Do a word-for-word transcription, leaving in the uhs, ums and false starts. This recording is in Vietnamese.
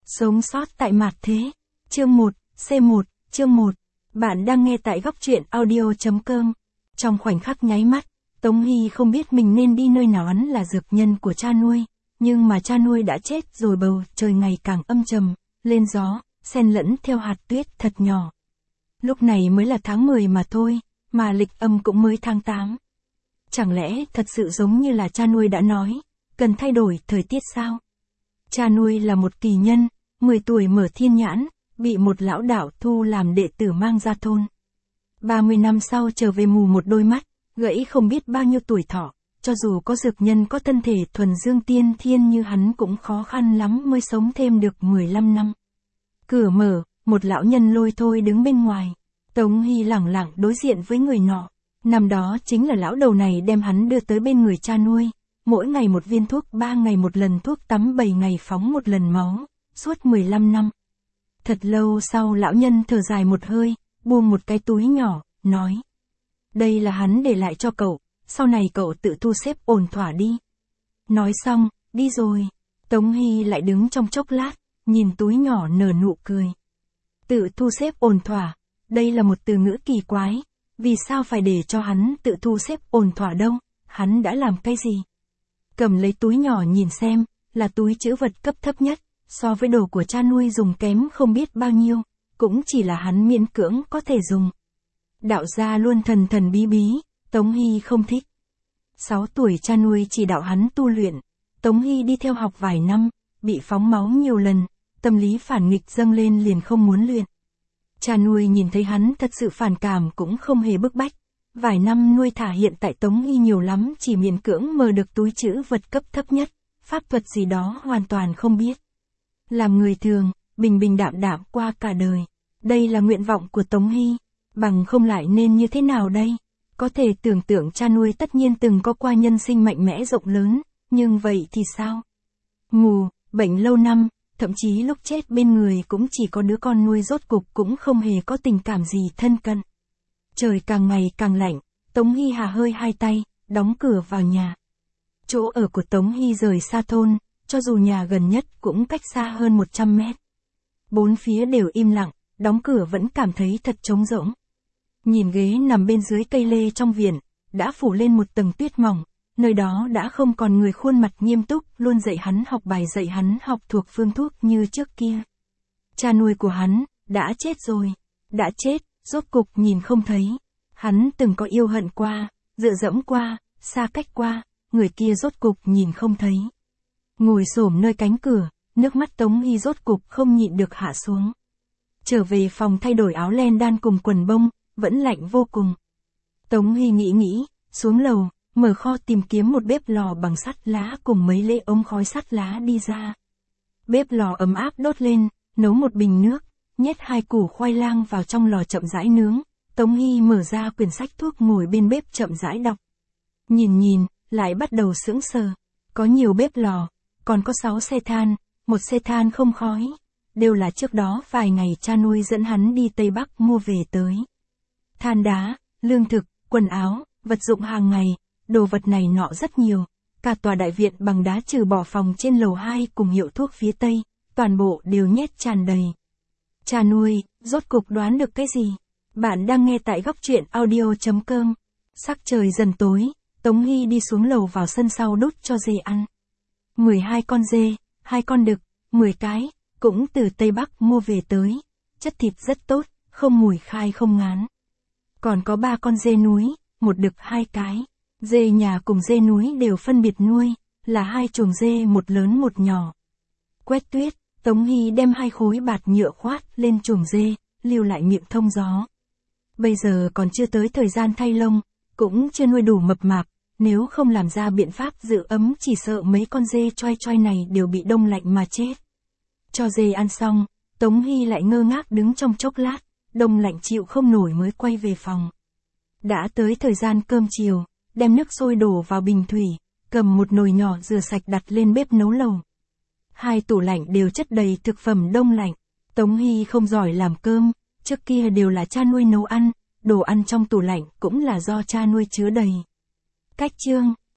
Sống sót tại mạt thế. Chương một, C một, chương một. Bạn đang nghe tại góc truyện audio chấm com. Trong khoảnh khắc nháy mắt, Tống Hy không biết mình nên đi nơi nào. Hắn là dược nhân của cha nuôi, nhưng mà cha nuôi đã chết rồi. Bầu trời ngày càng âm trầm, lên gió, xen lẫn theo hạt tuyết thật nhỏ. Lúc này mới là tháng mười mà thôi, mà lịch âm cũng mới tháng tám. Chẳng lẽ thật sự giống như là cha nuôi đã nói, cần thay đổi thời tiết sao? Cha nuôi là một kỳ nhân, mười tuổi mở thiên nhãn, bị một lão đạo thu làm đệ tử mang ra thôn. ba mươi năm sau trở về mù một đôi mắt, gãy không biết bao nhiêu tuổi thọ, cho dù có dược nhân có thân thể thuần dương tiên thiên như hắn cũng khó khăn lắm mới sống thêm được mười lăm năm. Cửa mở, một lão nhân lôi thôi đứng bên ngoài. Tống Hy lẳng lặng đối diện với người nọ. Năm đó chính là lão đầu này đem hắn đưa tới bên người cha nuôi. Mỗi ngày một viên thuốc, ba ngày một lần thuốc tắm, bảy ngày phóng một lần máu, suốt mười lăm năm. Thật lâu sau lão nhân thở dài một hơi, buông một cái túi nhỏ, nói. Đây là hắn để lại cho cậu, sau này cậu tự thu xếp ổn thỏa đi. Nói xong, đi rồi. Tống Hy lại đứng trong chốc lát, nhìn túi nhỏ nở nụ cười. Tự thu xếp ổn thỏa, đây là một từ ngữ kỳ quái, vì sao phải để cho hắn tự thu xếp ổn thỏa đâu, hắn đã làm cái gì? Cầm lấy túi nhỏ nhìn xem, là túi trữ vật cấp thấp nhất, so với đồ của cha nuôi dùng kém không biết bao nhiêu, cũng chỉ là hắn miễn cưỡng có thể dùng. Đạo gia luôn thần thần bí bí, Tống Hy không thích. Sáu tuổi cha nuôi chỉ đạo hắn tu luyện, Tống Hy đi theo học vài năm, bị phóng máu nhiều lần, tâm lý phản nghịch dâng lên liền không muốn luyện. Cha nuôi nhìn thấy hắn thật sự phản cảm cũng không hề bức bách. Vài năm nuôi thả hiện tại Tống Hy nhiều lắm chỉ miễn cưỡng mở được túi trữ vật cấp thấp nhất, pháp thuật gì đó hoàn toàn không biết. Làm người thường, bình bình đạm đạm qua cả đời. Đây là nguyện vọng của Tống Hy, bằng không lại nên như thế nào đây? Có thể tưởng tượng cha nuôi tất nhiên từng có qua nhân sinh mạnh mẽ rộng lớn, nhưng vậy thì sao? Mù, bệnh lâu năm, thậm chí lúc chết bên người cũng chỉ có đứa con nuôi, rốt cục cũng không hề có tình cảm gì thân cận. Trời càng ngày càng lạnh, Tống Hy hà hơi hai tay, đóng cửa vào nhà. Chỗ ở của Tống Hy rời xa thôn, cho dù nhà gần nhất cũng cách xa hơn một trăm mét. Bốn phía đều im lặng, đóng cửa vẫn cảm thấy thật trống rỗng. Nhìn ghế nằm bên dưới cây lê trong viện, đã phủ lên một tầng tuyết mỏng, nơi đó đã không còn người khuôn mặt nghiêm túc, luôn dạy hắn học bài, dạy hắn học thuộc phương thuốc như trước kia. Cha nuôi của hắn, đã chết rồi, đã chết. Rốt cục nhìn không thấy. Hắn từng có yêu hận qua, dựa dẫm qua, xa cách qua, người kia rốt cục nhìn không thấy. Ngồi xổm nơi cánh cửa, nước mắt Tống Hy rốt cục không nhịn được hạ xuống. Trở về phòng thay đổi áo len đan cùng quần bông, vẫn lạnh vô cùng. Tống Hy nghĩ nghĩ, xuống lầu, mở kho tìm kiếm một bếp lò bằng sắt lá cùng mấy lễ ống khói sắt lá đi ra. Bếp lò ấm áp đốt lên, nấu một bình nước. Nhét hai củ khoai lang vào trong lò chậm rãi nướng, Tống Hy mở ra quyển sách thuốc ngồi bên bếp chậm rãi đọc. Nhìn nhìn, lại bắt đầu sững sờ. Có nhiều bếp lò, còn có sáu xe than, một xe than không khói. Đều là trước đó vài ngày cha nuôi dẫn hắn đi Tây Bắc mua về tới. Than đá, lương thực, quần áo, vật dụng hàng ngày, đồ vật này nọ rất nhiều. Cả tòa đại viện bằng đá trừ bỏ phòng trên lầu hai cùng hiệu thuốc phía Tây, toàn bộ đều nhét tràn đầy. Cha nuôi, rốt cục đoán được cái gì? Bạn đang nghe tại góc truyện audio chấm com. Sắc trời dần tối, Tống Hy đi xuống lầu vào sân sau đút cho dê ăn. mười hai con dê, hai con đực, mười cái, cũng từ Tây Bắc mua về tới. Chất thịt rất tốt, không mùi khai không ngán. Còn có ba con dê núi, một đực hai cái. Dê nhà cùng dê núi đều phân biệt nuôi, là hai chuồng dê, một lớn một nhỏ. Quét tuyết. Tống Hy đem hai khối bạt nhựa khoát lên chuồng dê, lưu lại miệng thông gió. Bây giờ còn chưa tới thời gian thay lông, cũng chưa nuôi đủ mập mạp, nếu không làm ra biện pháp giữ ấm chỉ sợ mấy con dê choai choai này đều bị đông lạnh mà chết. Cho dê ăn xong, Tống Hy lại ngơ ngác đứng trong chốc lát, đông lạnh chịu không nổi mới quay về phòng. Đã tới thời gian cơm chiều, đem nước sôi đổ vào bình thủy, cầm một nồi nhỏ rửa sạch đặt lên bếp nấu lẩu. Hai tủ lạnh đều chất đầy thực phẩm đông lạnh. Tống Hy không giỏi làm cơm, trước kia đều là cha nuôi nấu ăn, đồ ăn trong tủ lạnh cũng là do cha nuôi chứa đầy. Cách chương,